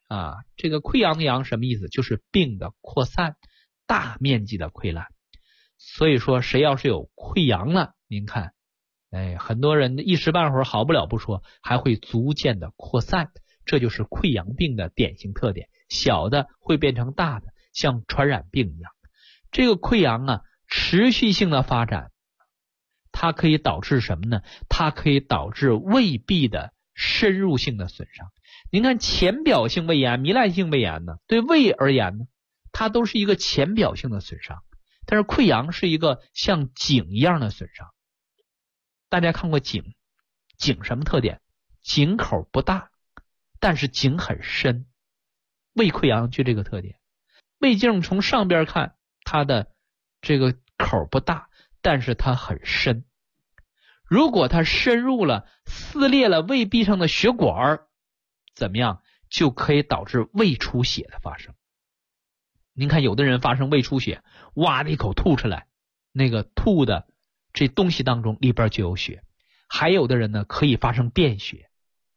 这个溃疡的疡什么意思？就是病的扩散，大面积的溃烂。所以说谁要是有溃疡了，您看很多人一时半会儿好不了不说，还会逐渐的扩散，这就是溃疡病的典型特点，小的会变成大的，像传染病一样。这个溃疡持续性的发展，它可以导致什么呢？它可以导致胃壁的深入性的损伤。您看浅表性胃炎、糜烂性胃炎呢，对胃而言呢，它都是一个浅表性的损伤，但是溃疡是一个像井一样的损伤。大家看过井什么特点？井口不大，但是井很深。胃溃疡就这个特点，胃镜从上边看，它的这个口不大，但是它很深。如果它深入了，撕裂了胃壁上的血管，怎么样？就可以导致胃出血的发生。您看有的人发生胃出血，哇的一口吐出来，那个吐的这东西当中里边就有血。还有的人呢，可以发生便血。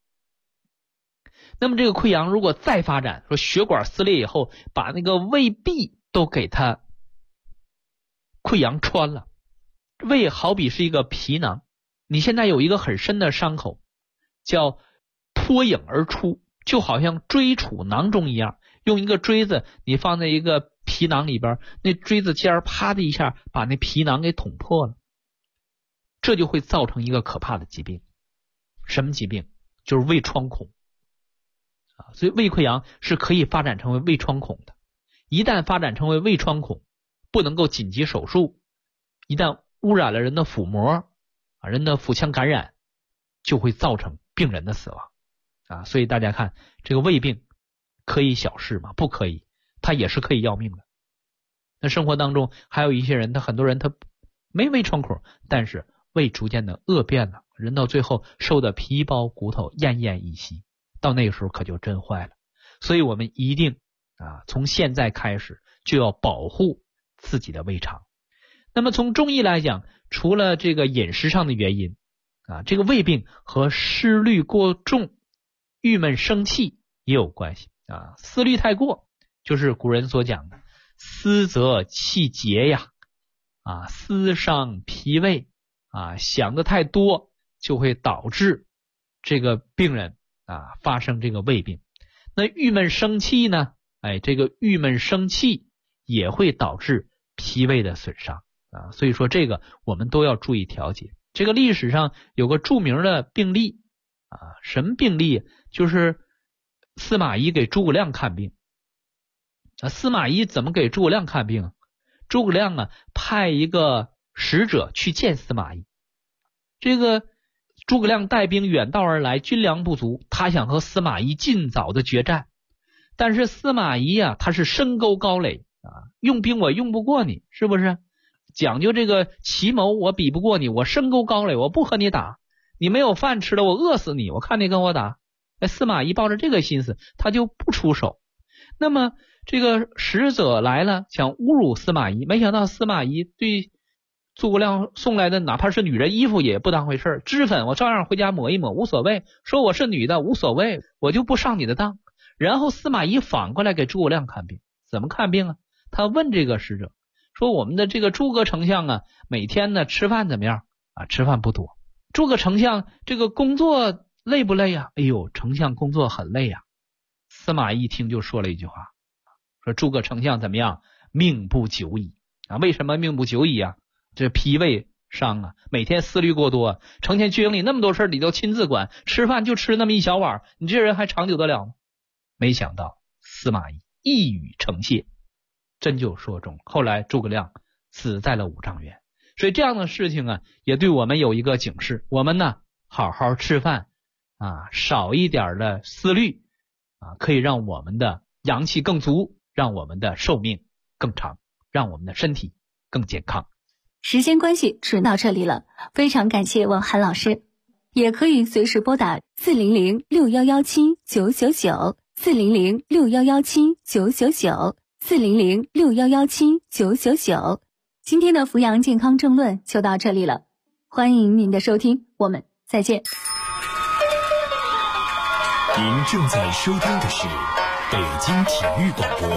那么这个溃疡如果再发展，说血管撕裂以后，把那个胃壁都给它溃疡穿了。胃好比是一个皮囊，你现在有一个很深的伤口，叫脱颖而出，就好像锥杵囊中一样，用一个锥子你放在一个皮囊里边，那锥子尖啪的一下把那皮囊给捅破了，这就会造成一个可怕的疾病。什么疾病？就是胃穿孔。所以胃溃疡是可以发展成为胃穿孔的。一旦发展成为胃穿孔，不能够紧急手术，一旦污染了人的腹膜，人的腹腔感染，就会造成病人的死亡。所以大家看，这个胃病可以小事吗？不可以，它也是可以要命的。那生活当中还有一些人，很多人他没胃穿孔，但是胃逐渐的恶变了，人到最后瘦的皮包骨头，奄奄一息，到那个时候可就真坏了。所以我们一定从现在开始就要保护自己的胃肠。那么从中医来讲，除了这个饮食上的原因这个胃病和思虑过重、郁闷生气也有关系思虑太过，就是古人所讲的思则气结呀思伤脾胃想的太多，就会导致这个病人发生这个胃病。那郁闷生气呢？这个郁闷生气也会导致脾胃的损伤所以说这个我们都要注意调节。这个历史上有个著名的病例什么病例？就是司马懿给诸葛亮看病司马懿怎么给诸葛亮看病？诸葛亮派一个使者去见司马懿。这个诸葛亮带兵远道而来，军粮不足，他想和司马懿尽早的决战。但是司马懿他是深沟高垒用兵我用不过你，是不是？讲究这个奇谋，我比不过你，我深沟高垒，我不和你打，你没有饭吃了，我饿死你，我看你跟我打。司马懿抱着这个心思，他就不出手。那么这个使者来了，想侮辱司马懿，没想到司马懿对诸葛亮送来的哪怕是女人衣服也不当回事，脂粉我照样回家抹一抹，无所谓，说我是女的无所谓，我就不上你的当。然后司马懿反过来给诸葛亮看病。怎么看病他问这个使者说，我们的这个诸葛丞相每天呢吃饭怎么样吃饭不多。诸葛丞相这个工作累不累哎呦，丞相工作很累司马懿一听就说了一句话，说诸葛丞相怎么样？命不久矣为什么命不久矣这脾胃伤每天思虑过多，成天军营里那么多事你都亲自管，吃饭就吃那么一小碗，你这人还长久得了吗？没想到司马懿一语成谢，真就说中。后来诸葛亮死在了五丈原。所以这样的事情也对我们有一个警示，我们好好吃饭少一点的思虑可以让我们的阳气更足，让我们的寿命更长，让我们的身体更健康。 时间关系只到这里了，非常感谢王涵老师。也可以随时拨打400-6117-999 400-6117-999 400-6117-999。今天的扶阳健康政论就到这里了，欢迎您的收听，我们再见。 您正在收听的是北京体育广播。